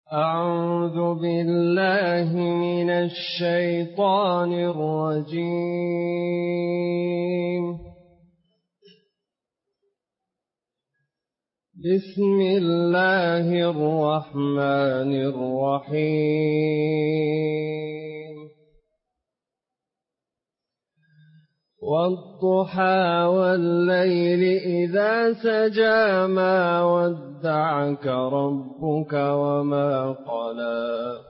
أعوذ بالله من الشيطان الرجيم. بسم الله الرحمن الرحيم. والضحى والليل إذا سجى ما ودعك ربك وما قلى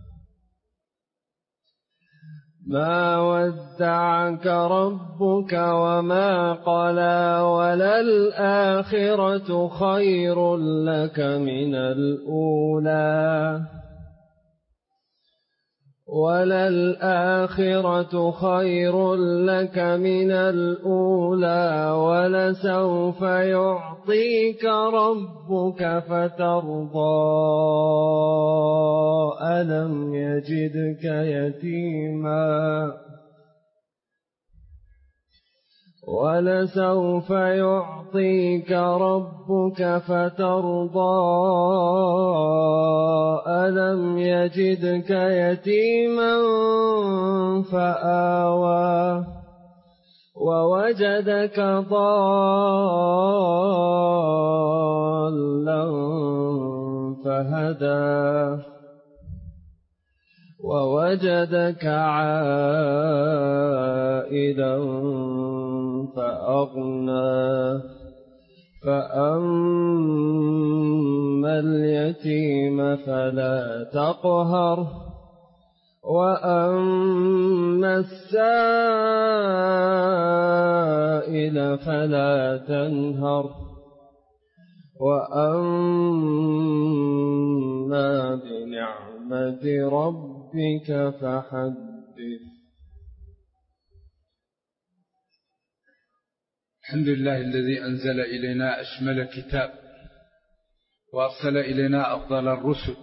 ما ودعك ربك وما قلى وللآخرة خير لك من الأولى ولسوف يعطيك ربك فترضى ألم يجدك يتيما فآوى ووجدك ضالا فهدى ووجدك عائلا فأغنى فأما اليتيم فلا تقهر وأما السائل فلا تنهر وأما بنعمة ربك فحدث. الحمد لله الذي أنزل إلينا أشمل كتاب وأرسل إلينا أفضل الرسل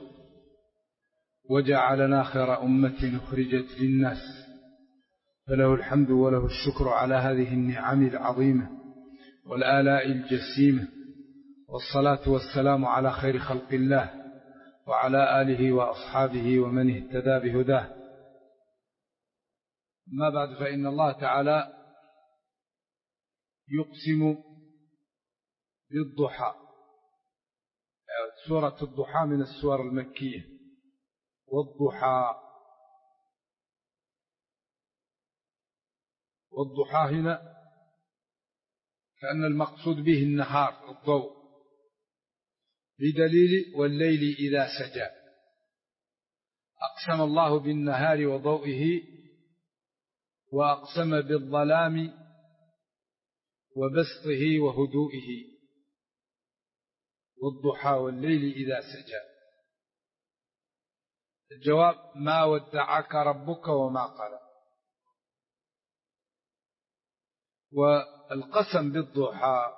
وجعلنا خير أمة أخرجت للناس، فله الحمد وله الشكر على هذه النعم العظيمة والآلاء الجسيمة، والصلاة والسلام على خير خلق الله وعلى آله وأصحابه ومن اهتدى بهداه. ما بعد، فإن الله تعالى يقسم بالضحى. سورة الضحى من السور المكية. والضحى هنا كأن المقصود به النهار، الضوء، بدليل والليل إذا سجى. أقسم الله بالنهار وضوئه، وأقسم بالظلام وبسطه وهدوئه. والضحى والليل إذا سجى. الجواب: ما ودعك ربك وما قلى. والقسم بالضحى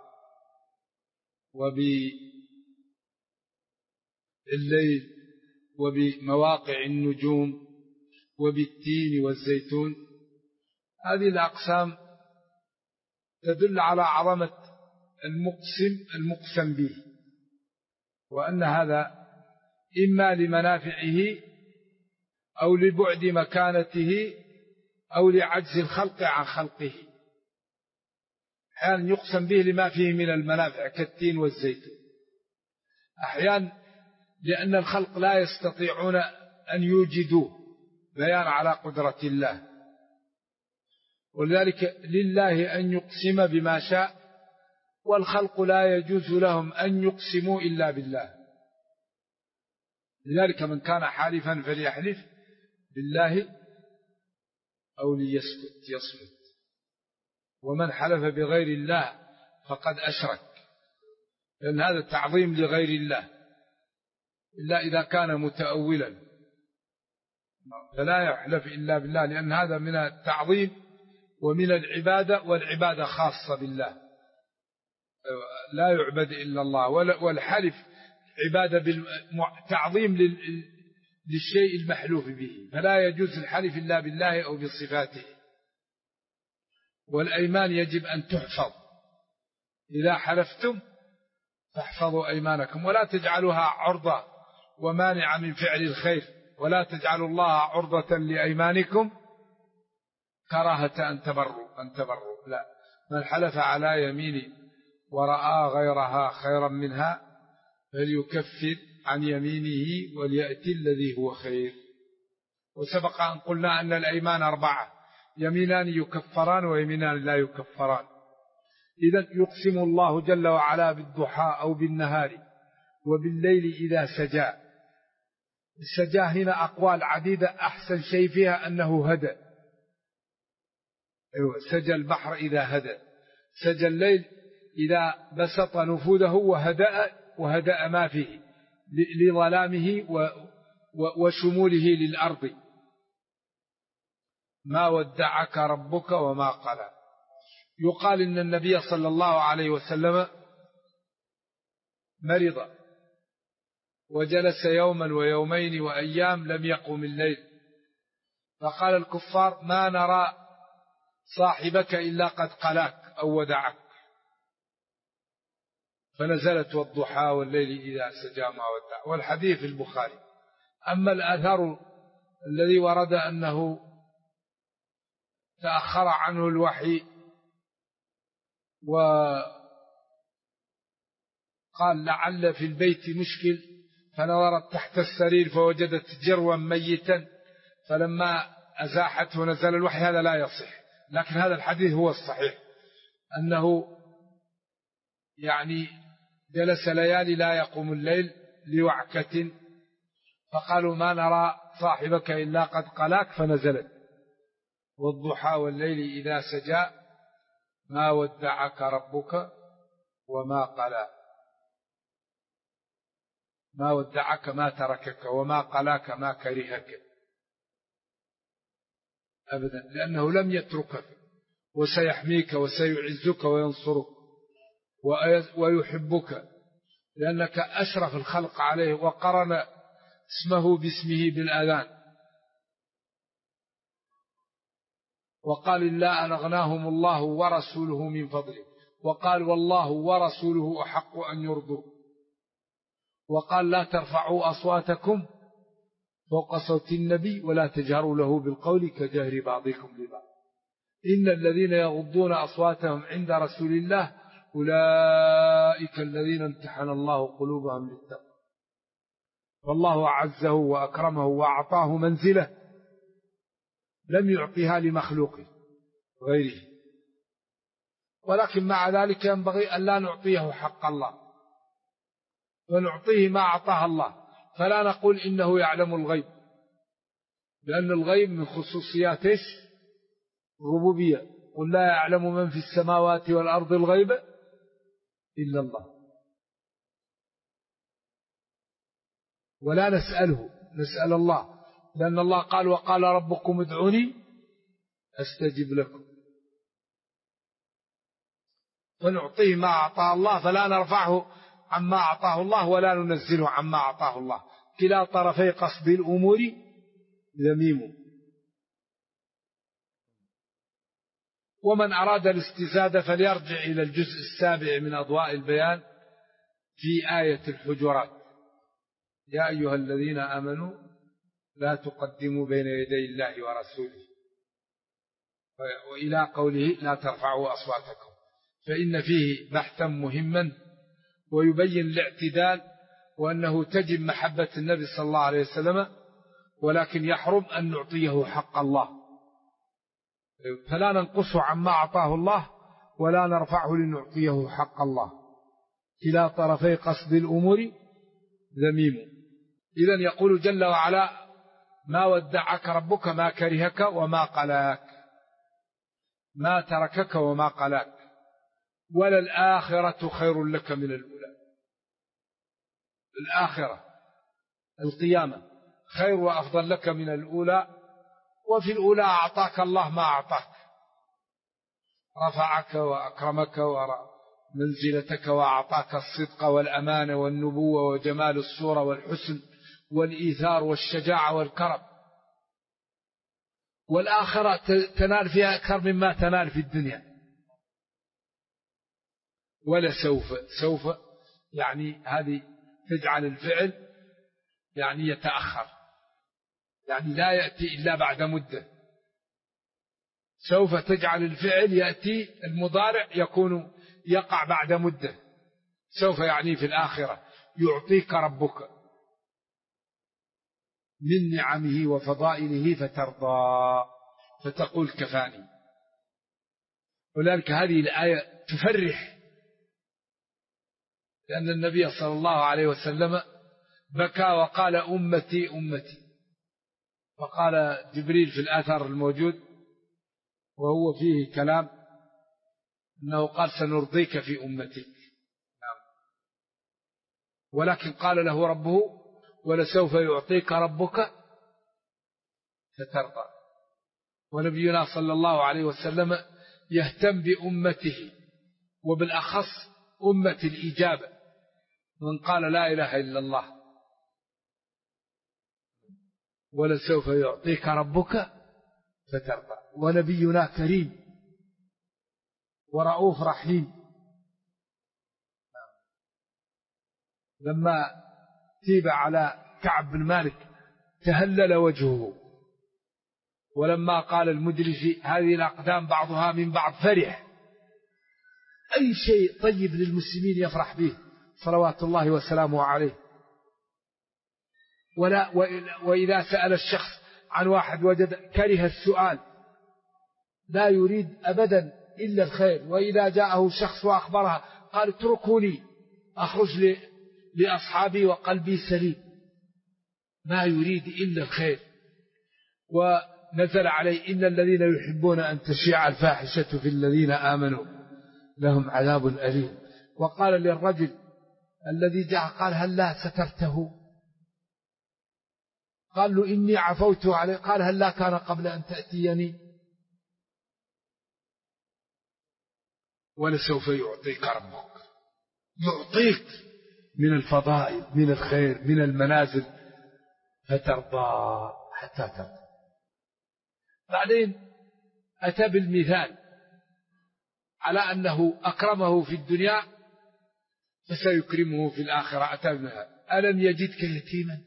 وبالليل وبمواقع النجوم وبالتين والزيتون، هذه الأقسام تدل على عظمة المقسم به، وأن هذا إما لمنافعه أو لبعد مكانته أو لعجز الخلق عن خلقه. أحيانا يقسم به لما فيه من المنافع كالتين والزيتون، أحيانا لأن الخلق لا يستطيعون أن يوجدوه، بيان على قدرة الله. ولذلك لله أن يقسم بما شاء، والخلق لا يجوز لهم أن يقسموا إلا بالله. لذلك من كان حالفا فليحلف بالله أو ليسكت يصمت، ومن حلف بغير الله فقد أشرك، لأن هذا تعظيم لغير الله، إلا إذا كان متأولا فلا يحلف إلا بالله، لأن هذا من التعظيم ومن العبادة، والعبادة خاصة بالله، لا يعبد إلا الله. والحلف عبادة تعظيم للشيء المحلوف به، فلا يجوز الحلف إلا بالله أو بصفاته. والأيمان يجب أن تحفظ، إذا حلفتم فاحفظوا أيمانكم ولا تجعلوها عرضة ومانع من فعل الخير، ولا تجعلوا الله عرضة لأيمانكم كراهة أن تبروا. لا، من حلف على يمين ورأى غيرها خيرا منها فليكفر عن يمينه وليأتي الذي هو خير. وسبق أن قلنا أن الأيمان 4: يمينان يكفران ويمينان لا يكفران. إذا يقسم الله جل وعلا بالضحى أو بالنهار وبالليل إذا سجى. السجى هنا أقوال عديدة، أحسن شيء فيها أنه هدى. سجى البحر إذا هدى، سجى الليل إذا بسط نفوذه وهدأ ما فيه لظلامه وشموله للأرض. ما ودعك ربك وما قلى. يقال إن النبي صلى الله عليه وسلم مرض وجلس يوما ويومين وأيام لم يقم الليل، فقال الكفار: ما نرى صاحبك إلا قد قلاك أو ودعك. فنزلت: والضحى والليل إذا سجى ما ودع. والحديث في البخاري. أما الأثر الذي ورد أنه تأخر عنه الوحي وقال لعل في البيت مشكل فنظرت تحت السرير فوجدت جروا ميتا فلما أزاحته نزل الوحي، هذا لا يصح. لكن هذا الحديث هو الصحيح، أنه يعني جلس ليالي لا يقوم الليل لوعكة، فقالوا: ما نرى صاحبك إلا قد قلاك، فنزلت: والضحى والليل إذا سجى ما ودعك ربك وما قلى. ما ودعك ما تركك، وما قلاك ما كرهك أبدا، لأنه لم يتركك، وسيحميك وسيعزك وينصرك ويحبك، لأنك أشرف الخلق عليه، وقرن اسمه باسمه بالأذان. وقال: إلا أن أغناهم الله ورسوله من فضله. وقال: والله ورسوله أحق أن يرضوا. وقال: لا ترفعوا أصواتكم فوق صوت النبي ولا تجهروا له بالقول كجهر بعضكم لبعض. إن الذين يغضون أصواتهم عند رسول الله أولئك الذين امتحن الله قلوبهم للتقوى. والله أعزه وأكرمه وأعطاه منزله لم يعطيها لمخلوق غيره. ولكن مع ذلك ينبغي أن لا نعطيه حق الله، ونعطيه ما أعطاه الله. فلا نقول إنه يعلم الغيب، لأن الغيب من خصوصيات الربوبية. قل لا يعلم من في السماوات والأرض الغيب إلا الله. ولا نسأله، نسأل الله، لأن الله قال: وقال ربكم ادعوني أستجب لكم. ونعطيه ما أعطاه الله، فلا نرفعه عما أعطاه الله ولا ننزله عما أعطاه الله. كلا طرفي قصد الأمور ذميم. ومن أراد الاستزادة فليرجع إلى الجزء 7 من أضواء البيان في آية الحجرات: يا أيها الذين آمنوا لا تقدموا بين يدي الله ورسوله، وإلى قوله: لا ترفعوا أصواتكم. فإن فيه بحثا مهما ويبين الاعتدال، وأنه تجب محبة النبي صلى الله عليه وسلم، ولكن يحرم أن نعطيه حق الله. فلا ننقصه عما أعطاه الله ولا نرفعه لنعطيه حق الله. كلا طرفي قصد الأمور ذميم. إذن يقول جل وعلا: ما ودعك ربك ما كرهك وما قلاك، ما تركك وما قلاك، وللآخرة خير لك من الأولى. الآخرة القيامة خير وأفضل لك من الأولى. وفي الأولى أعطاك الله ما أعطاك، رفعك وأكرمك ومنزلتك، وأعطاك الصدق والأمانة والنبوة وجمال الصورة والحسن والإيثار والشجاعة والكرم. والآخرة تنال فيها أكثر مما تنال في الدنيا. ولا سوف يعني هذه تجعل الفعل يعني يتأخر، يعني لا يأتي إلا بعد مدة. سوف تجعل الفعل يأتي المضارع يقع بعد مدة. سوف يعني في الآخرة يعطيك ربك من نعمه وفضائله فترضى فتقول كفاني. ولذلك هذه الآية تفرح، لأن النبي صلى الله عليه وسلم بكى وقال أمتي أمتي. فقال جبريل في الآثر الموجود وهو فيه كلام أنه قال سنرضيك في أمتك، ولكن قال له ربه ولسوف يعطيك ربك فترضى. ونبينا صلى الله عليه وسلم يهتم بأمته، وبالأخص أمة الإجابة من قال لا إله إلا الله. ولسوف يعطيك ربك فترضى. ونبينا كريم ورؤوف رحيم، لما تيب على كعب بن مالك تهلل وجهه، ولما قال المدرج هذه الأقدام بعضها من بعض فرح. أي شيء طيب للمسلمين يفرح به صلوات الله وسلامه عليه. وإذا سأل الشخص عن واحد وجد كره السؤال، لا يريد أبدا إلا الخير. وإذا جاءه شخص وأخبرها قال اتركوني أخرج لأصحابي وقلبي سليم، ما يريد إلا الخير. ونزل عليه إن الذين يحبون أن تشيع الفاحشة في الذين آمنوا لهم عذاب أليم. وقال للرجل الذي جاء قال هل لا سترته؟ قال له إني عفوت عليه. قال هل لا كان قبل أن تأتيني؟ ولسوف يعطيك ربك، يعطيك من الفضائل من الخير من المنازل فترضى حتى ترضى. بعدين أتى بالمثال على أنه أكرمه في الدنيا فسيكرمه في الآخرة. أتى بالمثال ألم يجدك يتيما.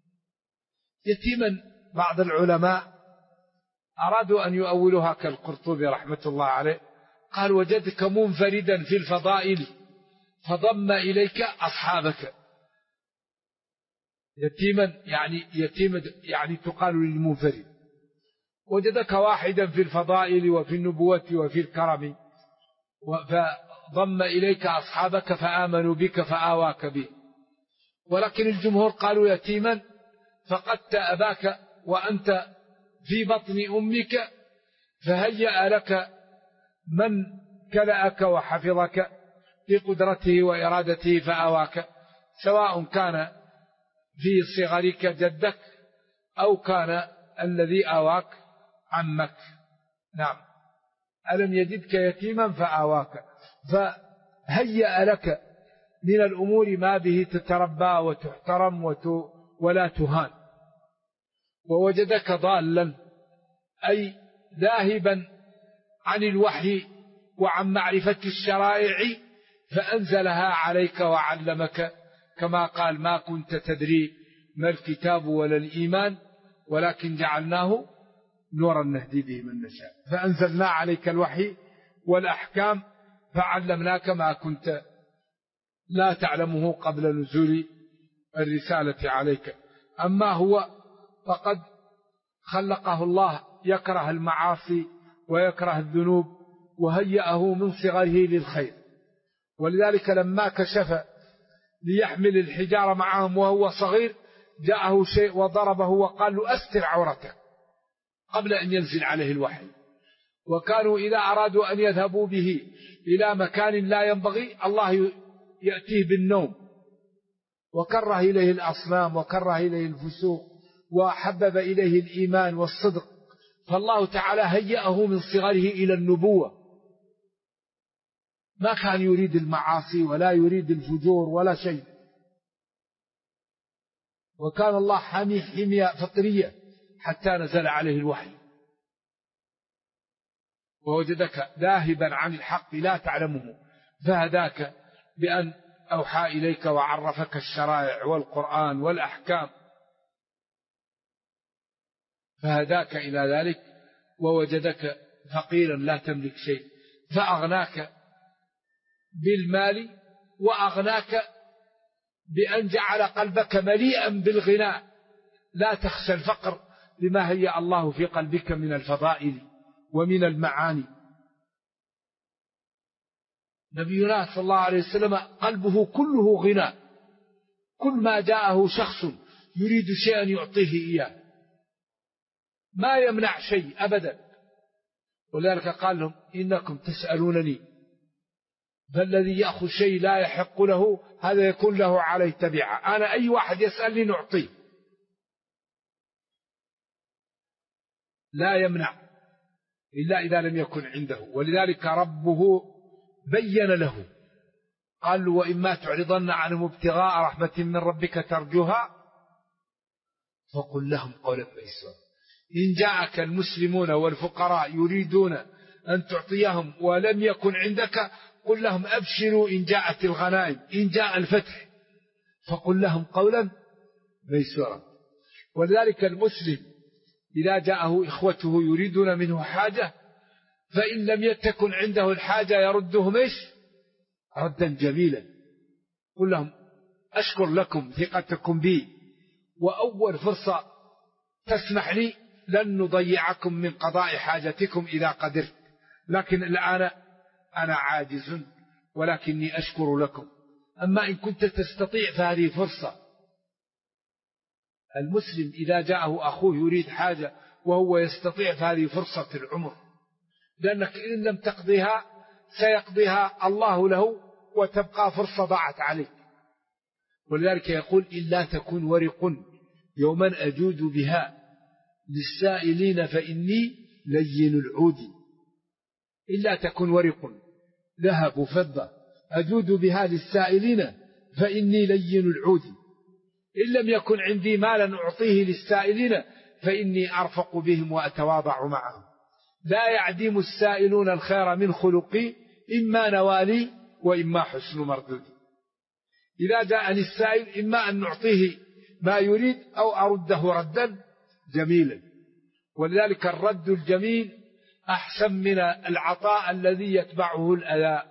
يتيما بعض العلماء أرادوا أن يؤولوها كالقرطبي رحمة الله عليه، قال وجدك منفردا في الفضائل فضم إليك أصحابك. يتيما يعني تقال للمنفرد. وجدك واحدا في الفضائل وفي النبوة وفي الكرم فضم إليك أصحابك فآمنوا بك فآواك به. ولكن الجمهور قالوا يتيما فقدت أباك وأنت في بطن أمك فهيأ لك من كلأك وحفظك بقدرته وإرادته فآواك، سواء كان في صغرك جدك أو كان الذي آواك عمك. نعم ألم يجدك يتيما فآواك، فهيأ لك من الأمور ما به تتربى وتحترم ولا تهان. ووجدك ضالا أي ذاهبا عن الوحي وعن معرفة الشرائع فأنزلها عليك وعلمك، كما قال ما كنت تدري ما الكتاب ولا الإيمان ولكن جعلناه نورا نهدي به من نشاء. فأنزلنا عليك الوحي والأحكام فعلمناك ما كنت لا تعلمه قبل نزول الرسالة عليك. أما هو فقد خلقه الله يكره المعاصي ويكره الذنوب وهيأه من صغره للخير. ولذلك لما كشف ليحمل الحجارة معهم وهو صغير جاءه شيء وضربه وقال له أستر عورتك قبل أن ينزل عليه الوحي. وكانوا إذا أرادوا أن يذهبوا به إلى مكان لا ينبغي الله يأتيه بالنوم، وكره إليه الأصنام وكره إليه الفسوق وحبب إليه الإيمان والصدق، فالله تعالى هيأه من صغره إلى النبوة. ما كان يريد المعاصي ولا يريد الفجور ولا شيء، وكان الله حامي حمية فطرية حتى نزل عليه الوحي. ووجدك ذاهبا عن الحق لا تعلمه فهداك بأن أوحى إليك وعرفك الشرائع والقرآن والأحكام فهداك إلى ذلك، ووجدك فقيرا لا تملك شيء فأغناك بالمال، وأغناك بأن جعل قلبك مليئا بالغناء، لا تخشى الفقر لما هيأ الله في قلبك من الفضائل ومن المعاني. نبينا صلى الله عليه وسلم قلبه كله غنى، كل ما جاءه شخص يريد شيئا يعطيه إياه، ما يمنع شيء أبدا. ولذلك قال لهم إنكم تسألونني، فالذي يأخذ شيء لا يحق له هذا يكون له عليه تبعة، أنا أي واحد يسألني نعطيه، لا يمنع إلا إذا لم يكن عنده. ولذلك ربه بين له، قال له وإما تعرضن عنهم ابتغاء رحمة من ربك ترجوها فقل لهم قولا ميسورا. إن جاءك المسلمون والفقراء يريدون أن تعطيهم ولم يكن عندك قل لهم أبشروا إن جاءت الغنائم، إن جاء الفتح فقل لهم قولا ميسورا. ولذلك المسلم إذا جاءه إخوته يريدون منه حاجة فإن لم تكن عنده الحاجة يردهم ردا جميلا، قل لهم أشكر لكم ثقتكم بي، وأول فرصة تسمح لي لن نضيعكم من قضاء حاجتكم إذا قدرت، لكن الآن أنا عاجز ولكني أشكر لكم. أما إن كنت تستطيع فهذه فرصة. المسلم إذا جاءه أخوه يريد حاجة وهو يستطيع فهذه فرصة العمر، لأنك إن لم تقضيها سيقضيها الله له وتبقى فرصة ضاعت عليك. ولذلك يقول إلا تكن ورق يوما أجود بها للسائلين فإني لين العود. إلا تكن ورق ذهب وفضة أجود بها للسائلين فإني لين العود. إن لم يكن عندي مالا أعطيه للسائلين فإني أرفق بهم وأتواضع معهم. لا يعدم السائلون الخير من خلقي إما نوالي وإما حسن مردودي. إذا جاءني السائل إما أن نعطيه ما يريد أو أرده ردا جميلا. ولذلك الرد الجميل أحسن من العطاء الذي يتبعه الأذى.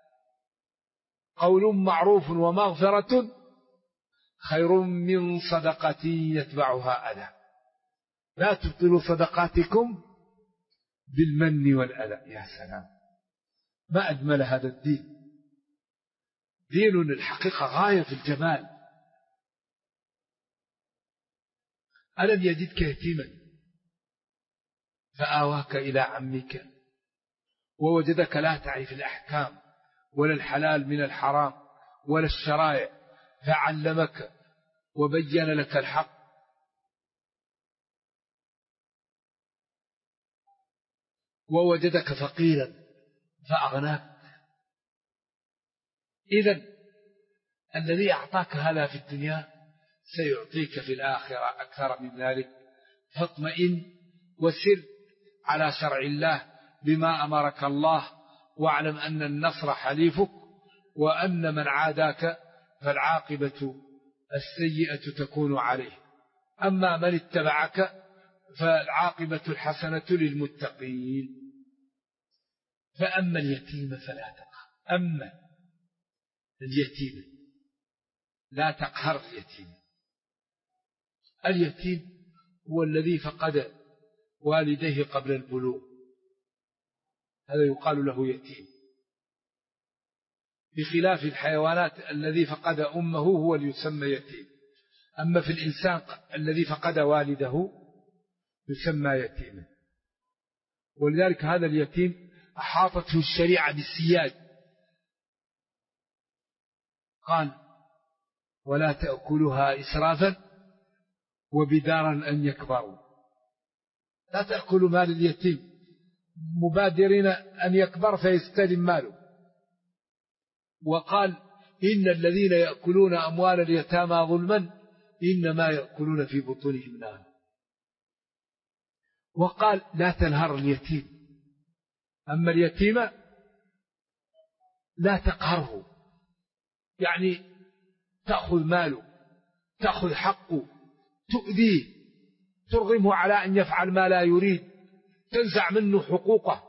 قول معروف ومغفرة خير من صدقة يتبعها أذى. لا تبطلوا صدقاتكم بالمن والأذى. يا سلام، ما أجمل هذا الدين، دين الحقيقة غاية في الجمال. ألم يجدك يتيما فآواك إلى عمك ووجدك لا تعرف الأحكام ولا الحلال من الحرام ولا الشرائع فعلمك وبين لك الحق. ووجدك فقيرا فأغناك. إذن الذي أعطاك هذا في الدنيا سيعطيك في الآخرة أكثر من ذلك. فاطمئن وسر على شرع الله بما أمرك الله، واعلم أن النصر حليفك، وأن من عاداك فالعاقبة السيئة تكون عليه. أما من اتبعك فالعاقبة الحسنة للمتقين. فأما اليتيم فلا تقهر. أما اليتيم لا تقهر اليتيم. اليتيم هو الذي فقد والديه قبل البلوغ، هذا يقال له يتيم، بخلاف الحيوانات الذي فقد أمه هو اللي يسمى يتيم. أما في الإنسان الذي فقد والده يسمى يتيما. ولذلك هذا اليتيم أحاطته الشريعة بالسياد. قال ولا تأكلها إسرافا وبدارا أن يكبروا. لا تأكلوا مال اليتيم مبادرين أن يكبر فيستلم ماله. وقال إن الذين يأكلون أموال اليتامى ظلما إنما يأكلون في بطونهم نارا. وقال لا تنهر اليتيم. أما اليتيم لا تقهره، يعني تأخذ ماله، تأخذ حقه، تؤذيه، ترغمه على أن يفعل ما لا يريد، تنزع منه حقوقه،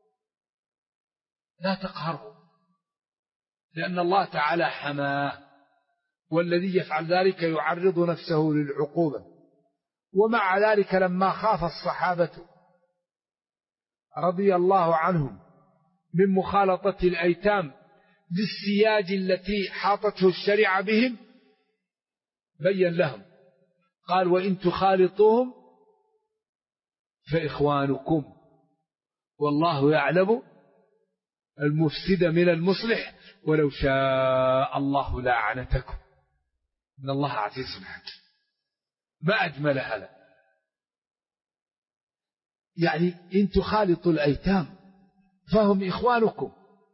لا تقهره، لأن الله تعالى حماه، والذي يفعل ذلك يعرض نفسه للعقوبة. ومع ذلك لما خاف الصحابة رضي الله عنهم من مخالطة الأيتام بالسياج التي حاطته الشريعة بهم، بين لهم قال: وإن تخالطوهم فإخوانكم والله يعلم المفسد من المصلح ولو شاء الله لأعنتكم إن الله عزيز حكيم. ما أجمل هذا، يعني إن تخالطوا الأيتام فهم إخوانكم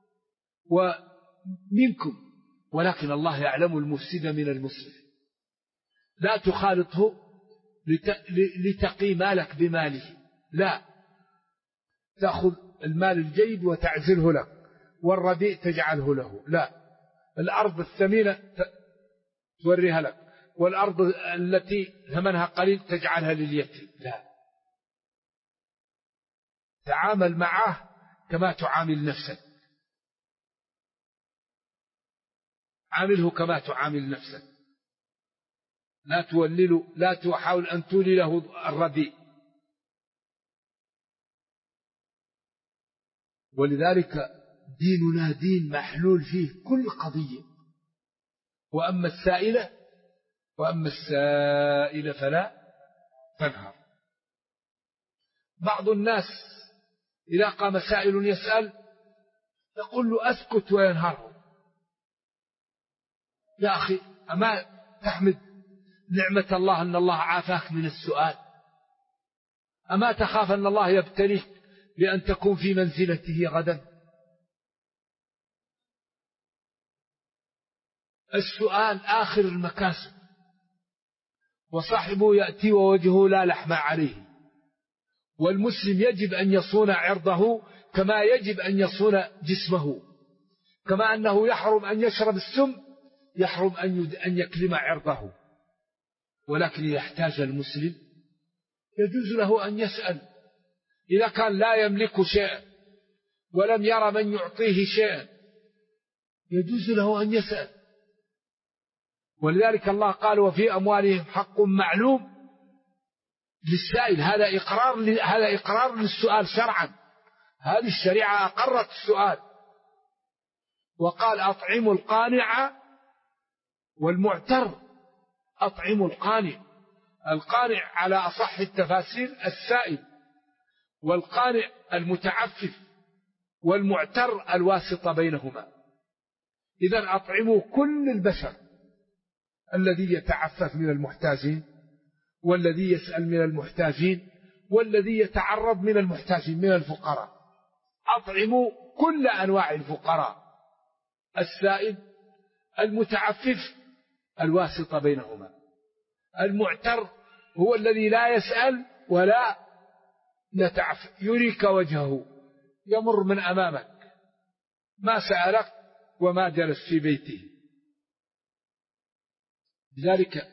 ومنكم، ولكن الله يعلم المفسد من المصلح. لا تخالطه لتقي مالك بماله، لا، تأخذ المال الجيد وتعزله لك، والرديء تجعله له، لا، الأرض الثمينة توريها لك، والأرض التي ثمنها قليل تجعلها لليتيم، لا، تعامل معه كما تعامل نفسك، عامله كما تعامل نفسك، لا تولله، لا تحاول أن تولي له الرديء. ولذلك ديننا دين محلول فيه كل قضية. وأما السائل فلا تنهر. بعض الناس إذا قام سائل يسأل يقول له أسكت وينهره. يا أخي، أما تحمد نعمة الله أن الله عافاك من السؤال؟ أما تخاف أن الله يبتليك لأن تكون في منزلته غدا؟ السؤال آخر المكاسب، وصاحبه يأتي ووجهه لا لحم عليه. والمسلم يجب أن يصون عرضه كما يجب أن يصون جسمه، كما أنه يحرم أن يشرب السم، يحرم أن يكلم عرضه. ولكن إذا احتاج المسلم يجوز له أن يسأل، إذا كان لا يملك شيئا ولم يرى من يعطيه شيئا يجوز له أن يسأل. ولذلك الله قال: وفي أموالهم حق معلوم للسائل. هذا إقرار للسؤال شرعا، هذه الشريعة أقرت السؤال، وقال: أطعموا القانع والمعتر. أطعموا القانع على أصح التفاسير السائل، والقانع المتعفف، والمعتر الواسطة بينهما. إذن أطعموا كل البشر، الذي يتعفف من المحتاجين، والذي يسأل من المحتاجين، والذي يتعرض من المحتاجين من الفقراء. أطعموا كل أنواع الفقراء، السائل، المتعفف، الواسطة بينهما. المعتر هو الذي لا يسأل ولا يتعفف، يريك وجهه، يمر من أمامك، ما سألك وما جلس في بيته. لذلك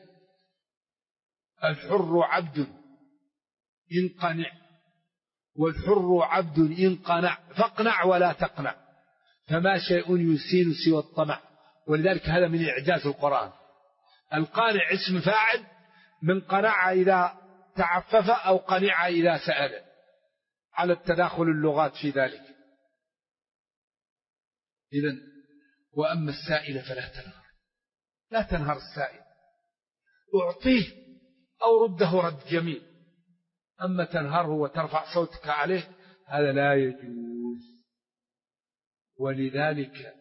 الحر عبد ينقنع، والحر عبد ينقنع، فاقنع ولا تقنع، فما شيء يسين سوى الطمع. ولذلك هذا من إعجاز القرآن. القانع اسم فاعل من قنع إذا تعفف أو قنع إذا سأل، على التداخل اللغات في ذلك. إذن وأما السائل فلا تنهر، لا تنهر السائل، أعطيه أو رده رد جميل. أما تنهره وترفع صوتك عليه هذا لا يجوز. ولذلك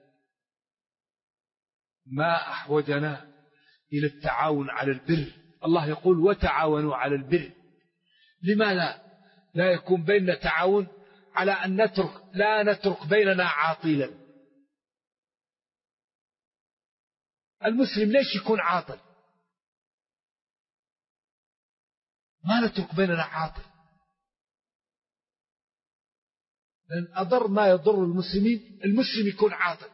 ما أحوجنا إلى التعاون على البر. الله يقول: وتعاونوا على البر. لماذا لا يكون بيننا تعاون على أن لا نترك بيننا عاطلا؟ المسلم ليش يكون عاطل؟ ما نترك بيننا عاطل، لأن أضر ما يضر المسلمين المسلم يكون عاطل،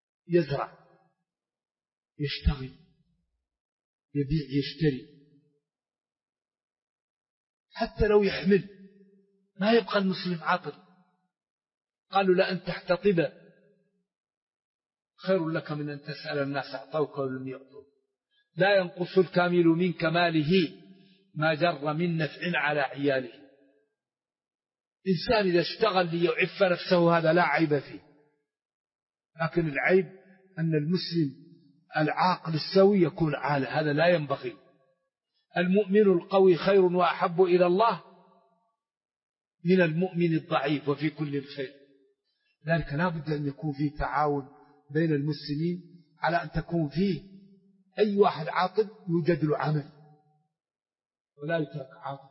يزرع، يشتغل، يبيع، يشتري، حتى لو يحمل ما يبقى المسلم عاطل. قالوا لأن تحتطب خير لك من أن تسأل الناس أعطوك ولم يعطوك. لا ينقص الكامل من كماله ما جر من نفع على عياله. إنسان إذا اشتغل ليعف نفسه هذا لا عيب فيه، لكن العيب أن المسلم العاقل السوي يكون عالة، هذا لا ينبغي. المؤمن القوي خير وأحب إلى الله من المؤمن الضعيف وفي كل خير. ذلك لا بد أن يكون فيه تعاون بين المسلمين على أن تكون فيه أي واحد عاطل يوجد له عمل ولا يترك عاطل،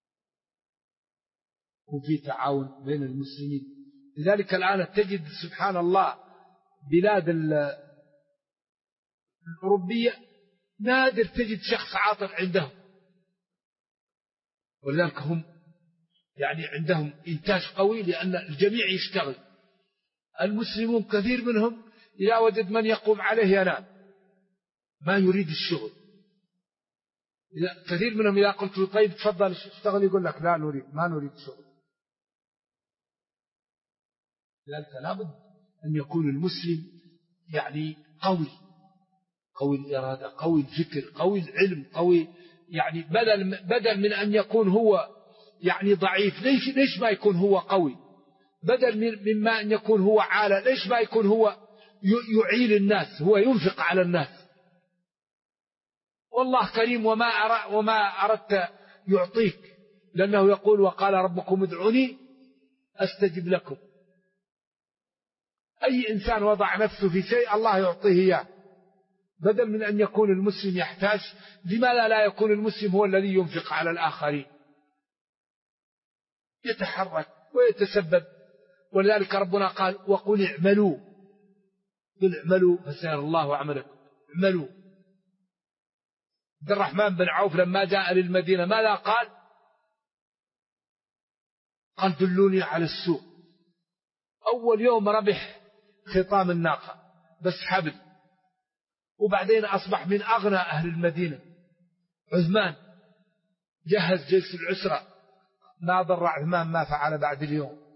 يكون فيه تعاون بين المسلمين. لذلك الآن تجد سبحان الله بلاد الأوروبية نادر تجد شخص عاطل عندهم، ولذلك هم يعني عندهم إنتاج قوي لأن الجميع يشتغل. المسلمون كثير منهم إذا وجد من يقوم عليه ينام، ما يريد الشغل. كثير منهم إذا قلت له طيب تفضل اشتغل يقول لك لا نريد، ما نريد شغل. لذلك لابد أن يكون المسلم يعني قوي الإرادة، قوي الفكر، قوي العلم، قوي يعني بدل من أن يكون هو يعني ضعيف، ليش ما يكون هو قوي؟ بدل مما أن يكون هو عالة، ليش ما يكون هو يعيل الناس، هو ينفق على الناس. والله كريم وما أردت يعطيك، لأنه يقول وقال ربكم ادعوني أستجب لكم. أي إنسان وضع نفسه في شيء الله يعطيه إياه، بدل من أن يكون المسلم يحتاج. لماذا لا يكون المسلم هو الذي ينفق على الآخرين، يتحرك ويتسبب؟ ولذلك ربنا قال وقل اعملوا، قل اعملوا فسيرى الله عملكم. اعملوا. عبد الرحمن بن عوف لما جاء للمدينة ماذا قال؟ قال دلوني على السوق. أول يوم ربح خطام الناقة بس حبل، وبعدين أصبح من أغنى أهل المدينة. عثمان جهز جيش العسرة، ما ضر عثمان ما فعل بعد اليوم.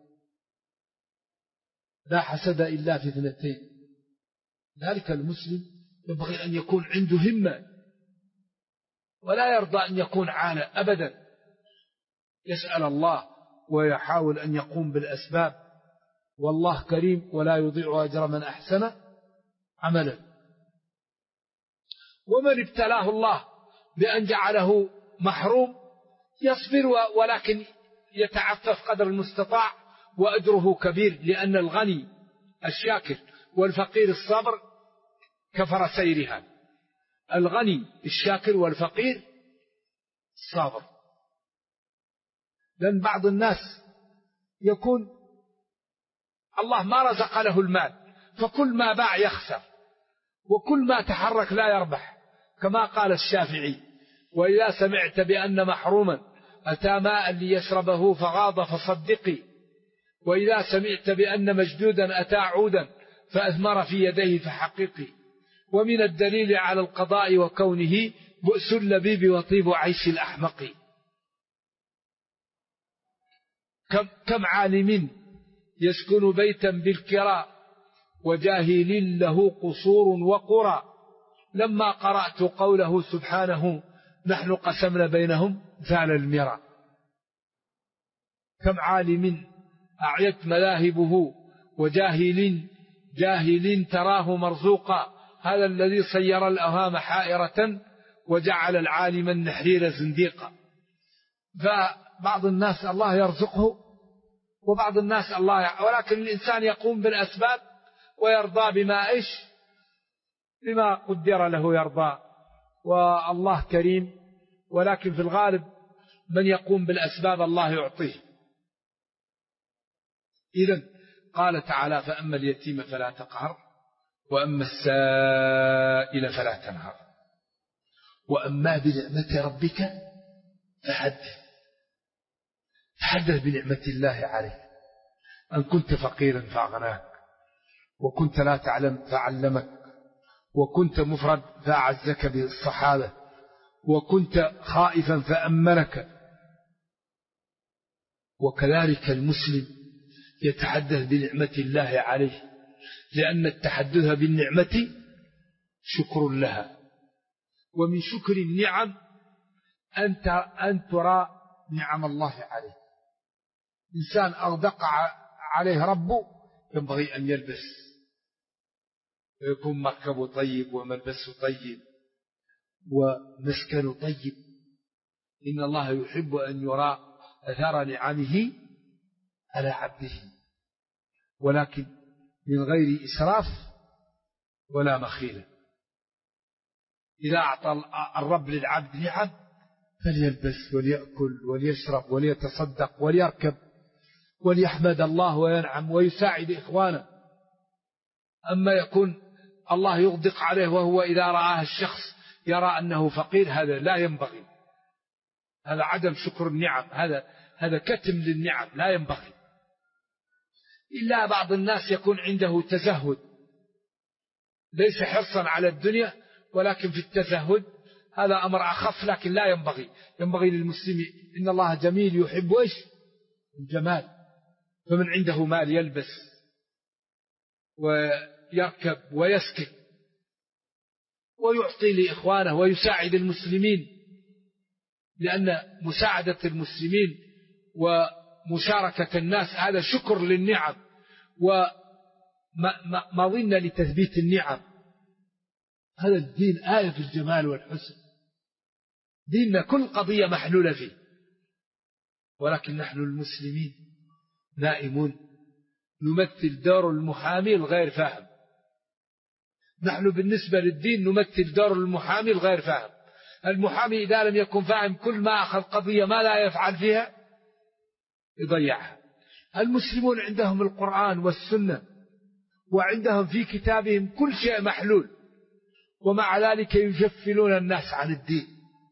لا حسد إلا في اثنتين. ذلك المسلم ينبغي أن يكون عنده همة، ولا يرضى أن يكون عالة أبدا. يسأل الله ويحاول أن يقوم بالأسباب، والله كريم ولا يضيع أجر من أحسن عملا. ومن ابتلاه الله بأن جعله محروم يصبر ولكن يتعفف قدر المستطاع، وأجره كبير، لأن الغني الشاكر والفقير الصابر كفر سيرها. الغني الشاكر والفقير الصابر. لأن بعض الناس يكون الله ما رزق له المال، فكل ما باع يخسر، وكل ما تحرك لا يربح، كما قال الشافعي وإذا سمعت بأن محروما أتى ماء ليشربه فغاض فصدقي، وإذا سمعت بأن مجدودا أتى عودا فأثمر في يديه فحققي. ومن الدليل على القضاء وكونه بؤس اللبيب وطيب عيش الأحمق. كم عالم يسكن بيتا بالكراء وجاهل له قصور وقرى. لما قرأت قوله سبحانه نحن قسمنا بينهم زال المرى. كم عالم أعيت مذاهبه جاهل تراه مرزوقا. هذا الذي صير الأوهام حائرة وجعل العالم النحرير زنديقا. فبعض الناس الله يرزقه وبعض الناس الله ولكن الإنسان يقوم بالأسباب ويرضى بما قدر له يرضى. والله كريم، ولكن في الغالب من يقوم بالأسباب الله يعطيه. إذن قال تعالى فأما اليتيم فلا تقهر وأما السائل فلا تنهر وأما بنعمة ربك فحدث بنعمة الله عليك. أن كنت فقيرا فأغناك، وكنت لا تعلم فعلمك، وكنت مفرد فأعزك بالصحابة، وكنت خائفا فأمنك، وكذلك المسلم يتحدث بنعمة الله عليه، لأن التحدث بالنعمة شكر لها. ومن شكر النعم أن ترى نعم الله عليه. إنسان أغدق عليه ربه ينبغي أن يلبس ويكون مركبه طيب وملبسه طيب ومسكنه طيب. إن الله يحب أن يرى أثار نعمه على عبده، ولكن من غير إسراف ولا مخيلة. إذا أعطى الرب للعبد نعم فليلبس وليأكل وليشرب وليتصدق وليركب وليحمد الله وينعم ويساعد إخوانه. أما يكون الله يغدق عليه وهو إذا رآه الشخص يرى أنه فقير، هذا لا ينبغي، هذا عدم شكر النعم، هذا كتم للنعم لا ينبغي. إلا بعض الناس يكون عنده تزهد، ليس حرصا على الدنيا ولكن في التزهد، هذا أمر أخف لكن لا ينبغي للمسلم. إن الله جميل يحب إيش؟ الجمال. فمن عنده مال يلبس ويركب ويسكن ويعطي لإخوانه ويساعد المسلمين، لأن مساعدة المسلمين ومشاركة الناس هذا شكر للنعم ومظنة لتثبيت النعم. هذا الدين آية في الجمال والحسن، ديننا كل قضية محلولة فيه، ولكن نحن المسلمين نائمون، نمثل دور المحامي الغير فاهم. نحن بالنسبة للدين نمثل دور المحامي الغير فاهم. المحامي إذا لم يكن فاهم كل ما أخذ قضية ما لا يفعل فيها يضيعها. المسلمون عندهم القرآن والسنة، وعندهم في كتابهم كل شيء محلول، ومع ذلك يجفلون الناس عن الدين.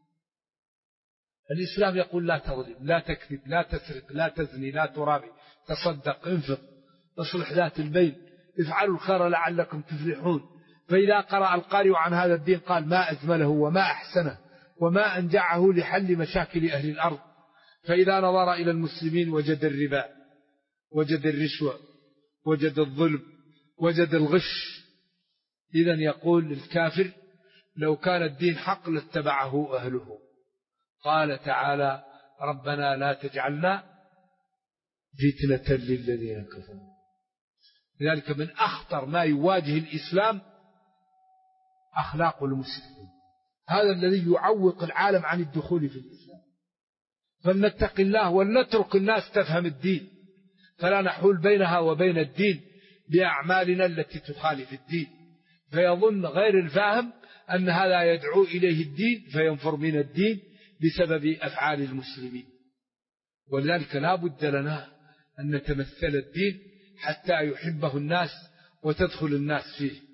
الإسلام يقول لا تظلم، لا تكذب، لا تسرق، لا تزني، لا ترابي، تصدق، انفق، اصلح ذات البين، افعلوا الخير لعلكم تفلحون. فإذا قرأ القارئ عن هذا الدين قال ما أجمله وما أحسنه وما أنجعه لحل مشاكل أهل الأرض. فإذا نظر إلى المسلمين وجد الربا، وجد الرشوة، وجد الظلم، وجد الغش. إذن يقول الكافر لو كان الدين حق لاتبعه أهله. قال تعالى ربنا لا تجعلنا فتنة للذين كفروا. لذلك من أخطر ما يواجه الإسلام أخلاق المسلمين، هذا الذي يعوق العالم عن الدخول في الإسلام. فلنتق الله ولنترك الناس تفهم الدين، فلا نحول بينها وبين الدين بأعمالنا التي تخالف الدين، فيظن غير الفاهم أن هذا يدعو إليه الدين فينفر من الدين بسبب أفعال المسلمين. ولذلك لا بد لنا أن نتمثل الدين حتى يحبه الناس وتدخل الناس فيه.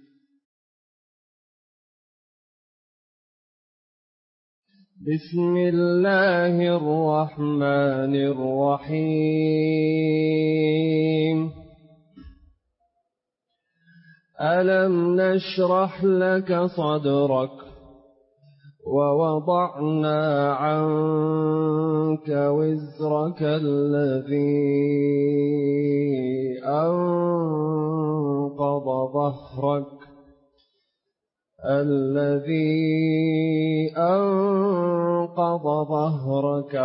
بسم الله الرحمن الرحيم. ألم نشرح لك صدرك ووضعنا عنك وزرك الذي أنقض ظهرك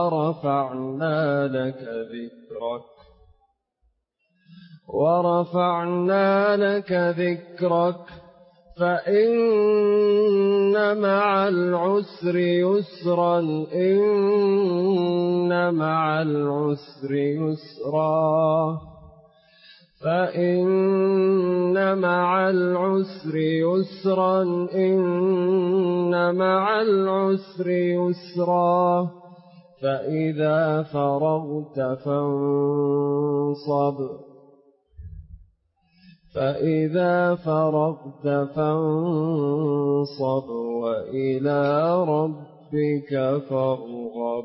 ورفعنا لك ذكرك فإن مع العسر يسرا إن مع العسر يسرا فإن مع العسر يسرا إن مع العسر يسرا فإذا فرغت فانصب وإلى ربك فارغب.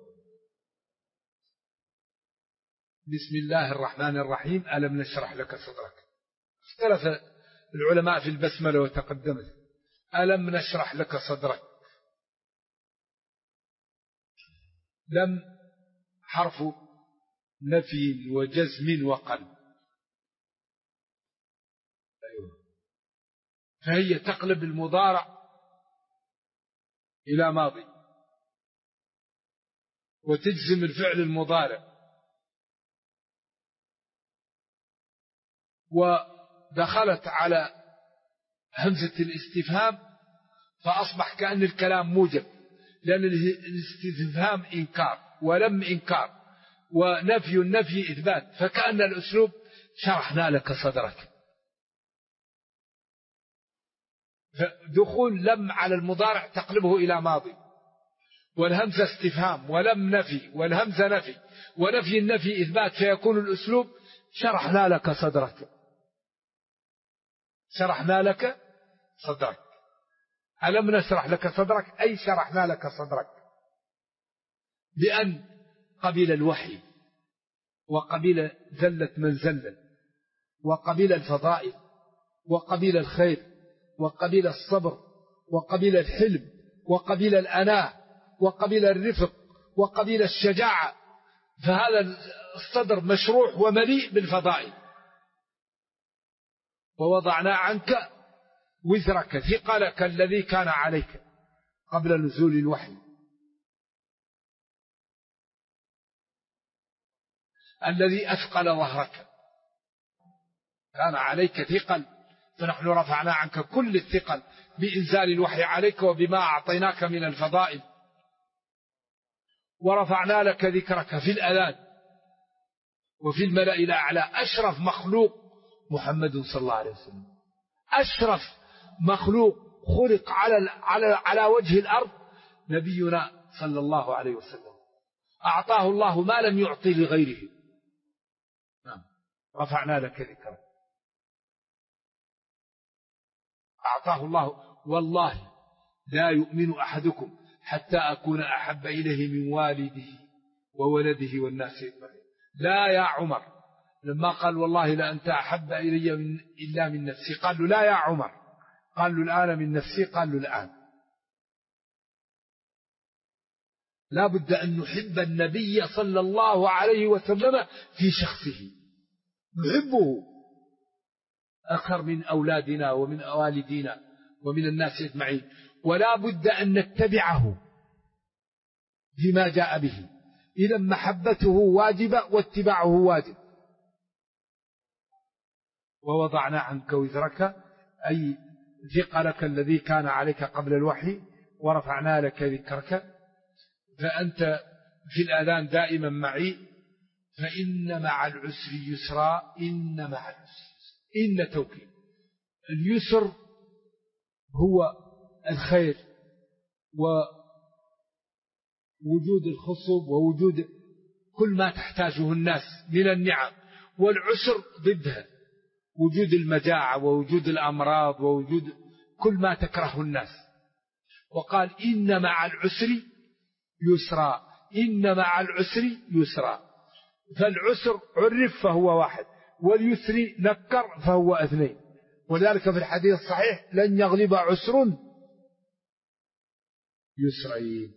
بسم الله الرحمن الرحيم. ألم نشرح لك صدرك. اختلف العلماء في البسملة وتقدمت. ألم نشرح لك صدرك، لم حرف نفي وجزم وقلب. أيوة. فهي تقلب المضارع إلى ماضي وتجزم الفعل المضارع، ودخلت على همزة الاستفهام فأصبح كأن الكلام موجب، لأن الاستفهام إنكار ولم إنكار ونفي النفي إثبات، فكأن الأسلوب شرحنا لك صدرك. دخول لم على المضارع تقلبه إلى ماضي، والهمزة استفهام ولم نفي والهمزة نفي ونفي النفي إثبات، فيكون الأسلوب شرحنا لك صدرك. شرحنا لك صدرك، ألم نشرح لك صدرك أي شرحنا لك صدرك، بأن قبل الوحي وقبل زلة من زلل وقبل الفضائل وقبل الخير وقبل الصبر وقبل الحلم وقبل الأناة وقبل الرفق وقبل الشجاعة، فهذا الصدر مشروح ومليء بالفضائل. ووضعنا عنك وزرك ثقلك الذي كان عليك قبل نزول الوحي، الذي أثقل ظهرك، كان عليك ثقل، فنحن رفعنا عنك كل الثقل بإنزال الوحي عليك وبما أعطيناك من الفضائل. ورفعنا لك ذكرك في الأذان وفي الملأ الأعلى. أشرف مخلوق محمد صلى الله عليه وسلم، أشرف مخلوق خلق على وجه الأرض نبينا صلى الله عليه وسلم، أعطاه الله ما لم يعطي لغيره. رفعنا لك ذكرك، أعطاه الله. والله لا يؤمن أحدكم حتى أكون أحب إليه من والده وولده والناس أجمعين. لا يا عمر، لما قال والله لا أنت أحب إلي إلا من نفسي، قال له لا يا عمر، قال له الآن من نفسي، قال له الآن. لا بد أن نحب النبي صلى الله عليه وسلم في شخصه، نحبه أكثر من أولادنا ومن والدينا ومن الناس أجمعين، ولا بد أن نتبعه بما جاء به، إذا محبته واجبة واتباعه واجب. ووضعنا عنك وزرك أي ثقلك الذي كان عليك قبل الوحي، ورفعنا لك ذكرك. فأنت في الآذان دائما معي، فإن مع العسر يسرا، إن مع العسر إن توكيد. اليسر هو الخير ووجود الخصوب ووجود كل ما تحتاجه الناس من النعم، والعسر ضدها وجود المجاعة ووجود الأمراض ووجود كل ما تكره الناس. وقال إن مع العسر يسرا، إن مع العسر يسرا. فالعسر عرف فهو واحد، واليسر نكر فهو اثنين. ولذلك في الحديث الصحيح لن يغلب عسر يسرين.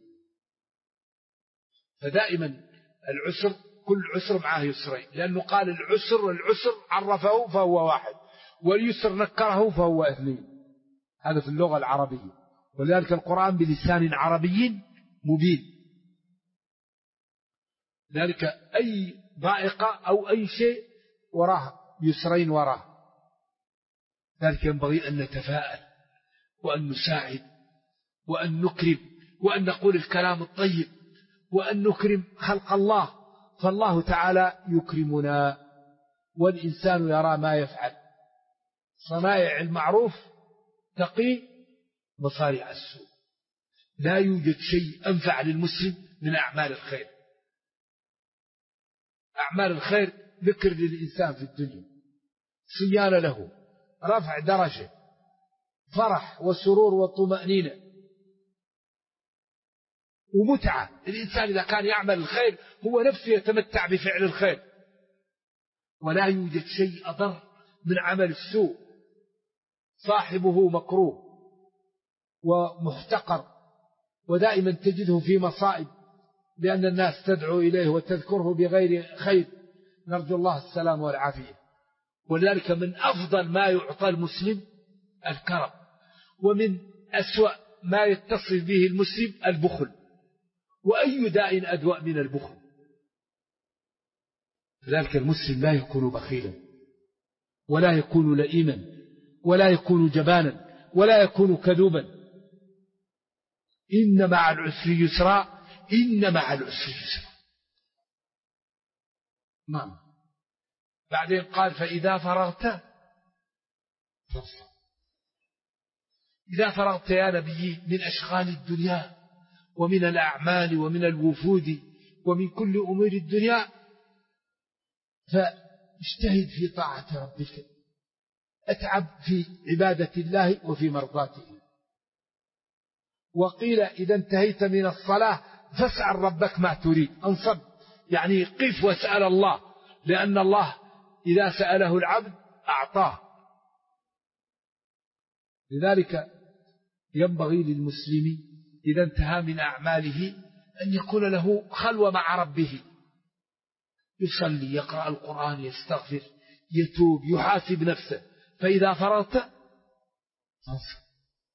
فدائما العسر كل عسر معه يسرين، لأنه قال العسر عرفه فهو واحد، واليسر نكره فهو اثنين. هذا في اللغة العربية، ولذلك القرآن بلسان عربي مبين. ذلك أي ضائقة أو أي شيء وراه يسرين وراه. ذلك ينبغي أن نتفاءل وأن نساعد وأن نكرم وأن نقول الكلام الطيب وأن نكرم خلق الله، فالله تعالى يكرمنا، والإنسان يرى ما يفعل. صنائع المعروف تقي مصارع السوء. لا يوجد شيء أنفع للمسلم من أعمال الخير. أعمال الخير ذكر للإنسان في الدنيا، صيانة له، رفع درجة، فرح وسرور وطمأنينة ومتعة. الإنسان إذا كان يعمل الخير هو نفسه يتمتع بفعل الخير. ولا يوجد شيء أضر من عمل السوء، صاحبه مكروه ومحتقر، ودائما تجده في مصائب لأن الناس تدعو إليه وتذكره بغير خير، نرجو الله السلام والعافية. ولذلك من أفضل ما يعطى المسلم الكرم، ومن أسوأ ما يتصف به المسلم البخل، وأي داء أدوأ من البخل. لذلك المسلم لا يكون بخيلا، ولا يكون لئيما، ولا يكون جبانا، ولا يكون كذوبا. إن مع العسر يسرا، إن مع العسر يسرا. نعم. بعدين قال فإذا فرغت فانصب. إذا فرغت يا نبي من أشغال الدنيا ومن الأعمال ومن الوفود ومن كل أمور الدنيا، فاجتهد في طاعة ربك، اتعب في عبادة الله وفي مرضاته. وقيل إذا انتهيت من الصلاة فاسأل ربك ما تريد. انصب يعني قف واسأل الله، لأن الله إذا سأله العبد أعطاه. لذلك ينبغي للمسلم إذا انتهى من أعماله أن يكون له خلوة مع ربه، يصلي، يقرأ القرآن، يستغفر، يتوب، يحاسب نفسه. فإذا فرغت فانصب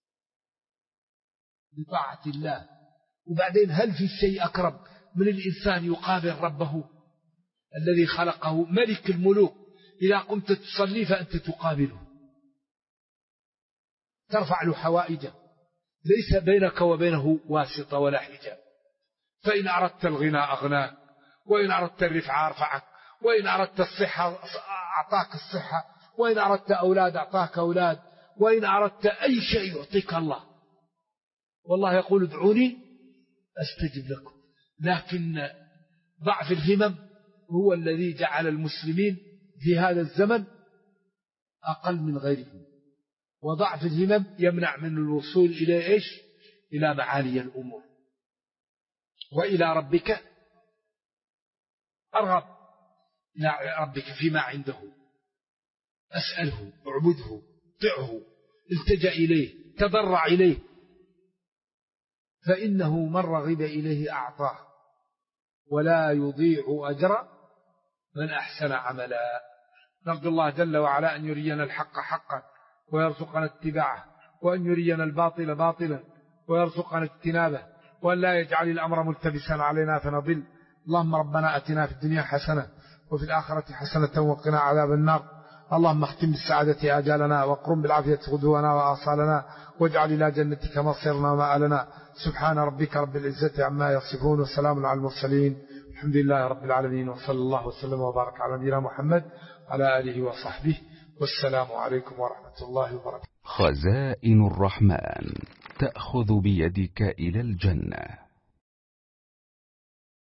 بطاعة الله. وبعدين هل في شيء أقرب من الإنسان يقابل ربه الذي خلقه، ملك الملوك؟ إذا قمت تصلي فأنت تقابله، ترفع له حوائجه، ليس بينك وبينه واسطة ولا حجاب. فإن أردت الغنى أغناك، وإن أردت الرفعة أرفعك، وإن أردت الصحة أعطاك الصحة، وإن أردت أولاد أعطاك أولاد، وإن أردت أي شيء يعطيك الله. والله يقول ادعوني أستجب لكم. لكن ضعف الهمم هو الذي جعل المسلمين في هذا الزمن أقل من غيرهم، وضعف الهمم يمنع من الوصول إلى إيش؟ إلى معالي الأمور. وإلى ربك أرغب، إلى ربك فيما عنده، أسأله، اعبده، طعه، التجأ إليه، تضرع إليه، فإنه من رغب إليه أعطاه، ولا يضيع أجر من أحسن عملا. نرجو الله جل وعلا أن يرينا الحق حقا ويرزقنا اتباعه، وأن يرينا الباطل باطلا ويرزقنا اجتنابه، وأن لا يجعل الأمر ملتبسا علينا فنضل. اللهم ربنا أتنا في الدنيا حسنة وفي الآخرة حسنة وقنا عذاب النار. اللهم اختم بالسعادة آجالنا، واقرم بالعافية غدونا وآصالنا، واجعل إلى جنتك مصيرنا ومآلنا. سبحان ربك رب العزة عما يصفون، وسلام على المرسلين، الحمد لله رب العالمين، وصلى الله وسلم وبارك على نبينا محمد على آله وصحبه، والسلام عليكم ورحمة الله وبركاته. خزائن الرحمن تأخذ بيدك إلى الجنة.